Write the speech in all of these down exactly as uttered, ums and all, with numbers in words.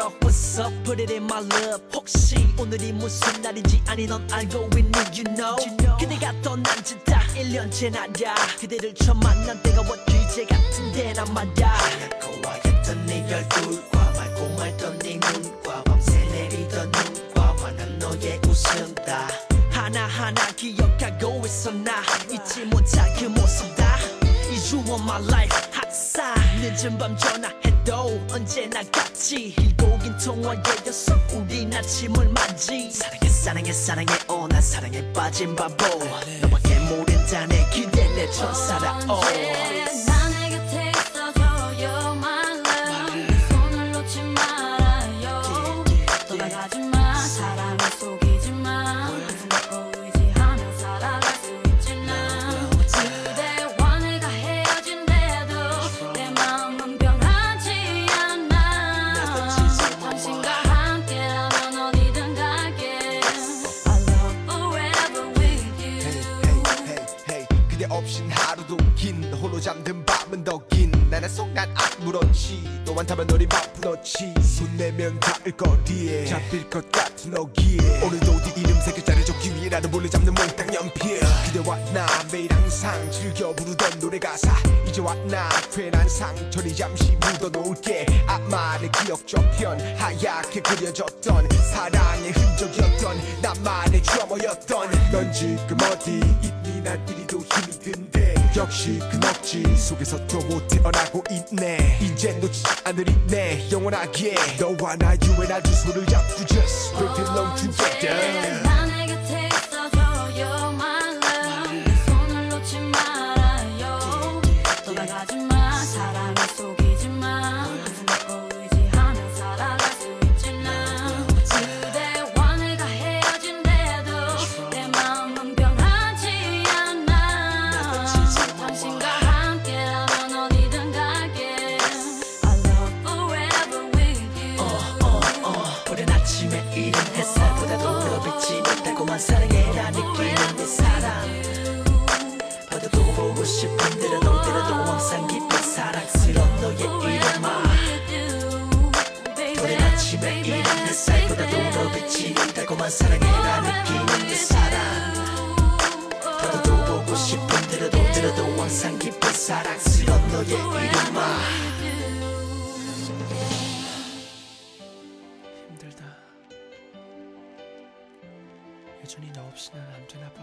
girl what's up put it in my love 혹시 오늘이 무슨 날인지 아니 넌 알고 있니 you know, you know. 그대가 떠난 지 딱 일 년째 나야 그대를 처음 만난 때가 엊그제 같은데 난 말야 하얗고 하였던 네 얼굴과 맑고 말던 네 눈과 밤새 내리던 눈과 환한 너의 웃음 다 하나하나 기억하고 있어 나 잊지 못할 그 모습 다 Is you on my life 핫사 늦은 밤 전화해도 언제나 같이 길고 긴 통화에 였어 우린 아침을 맞이 사랑해 사랑해 사랑해 어 난 사랑에 빠진 바보 너밖에 모른다네 기대 내 천사라 어 없인 하루도 긴 홀로 잠든 밤은 더 긴 나는 속난 아무렇지 너만 타면 너리 바쁘너지 손 내면 닿을 거리에 잡힐 것 같은 어기에 오늘도 네 이름 세 글자를 적기 위해 나도 몰래 잡는 몽땅 연필 그대와 나 매일 항상 즐겨 부르던 노래 가사 이제와 나 괜한 상처를 잠시 묻어놓을게 아마의 기억 저편 하얗게 그려졌던 사랑의 흔적이었던 나만의 추억이었던 넌 지금 어디 있니 난 이리도 힘이 든데 역시 그 넋지 속에서 또 못 태어나고 있네 이젠 놓치지 않으리네 영원하게 너와 나 you and I 두 손을 잡고 just break it long together 나 내 곁에 있어줘요 my love 내 손을 놓지 말아요 떠나가지마 사랑에 속이지마 항상 널 의지하며 살아갈 수 있지 난 그대와 내가 헤어진대도 내 마음은 변하지 않아 당신과 함께라면 어디든 갈게 I love forever with you 어, 어, 어. 오랜 아침에 이른 햇살보다도 더 빛이 달콤한 사랑에 나 느끼는 내 사랑 봐도 보고 싶은 대로도 때려도 항상 깊은 사랑스러운 너의 이름아 오랜 아침에 이른 햇살보다도 더 빛이 달콤한 사랑에 나 느끼는 내 사랑 봐도 보고 싶은 대로도 때려도 항상 깊은 사랑스러운 너의 이름아 힘들다 여전히 너 없이는 안 되나봐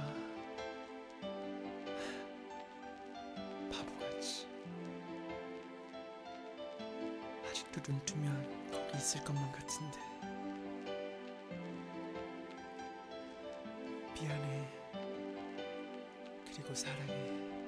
바보같이 아직도 눈 뜨면 거기 있을 것만 같은데 미안해 그리고 사랑해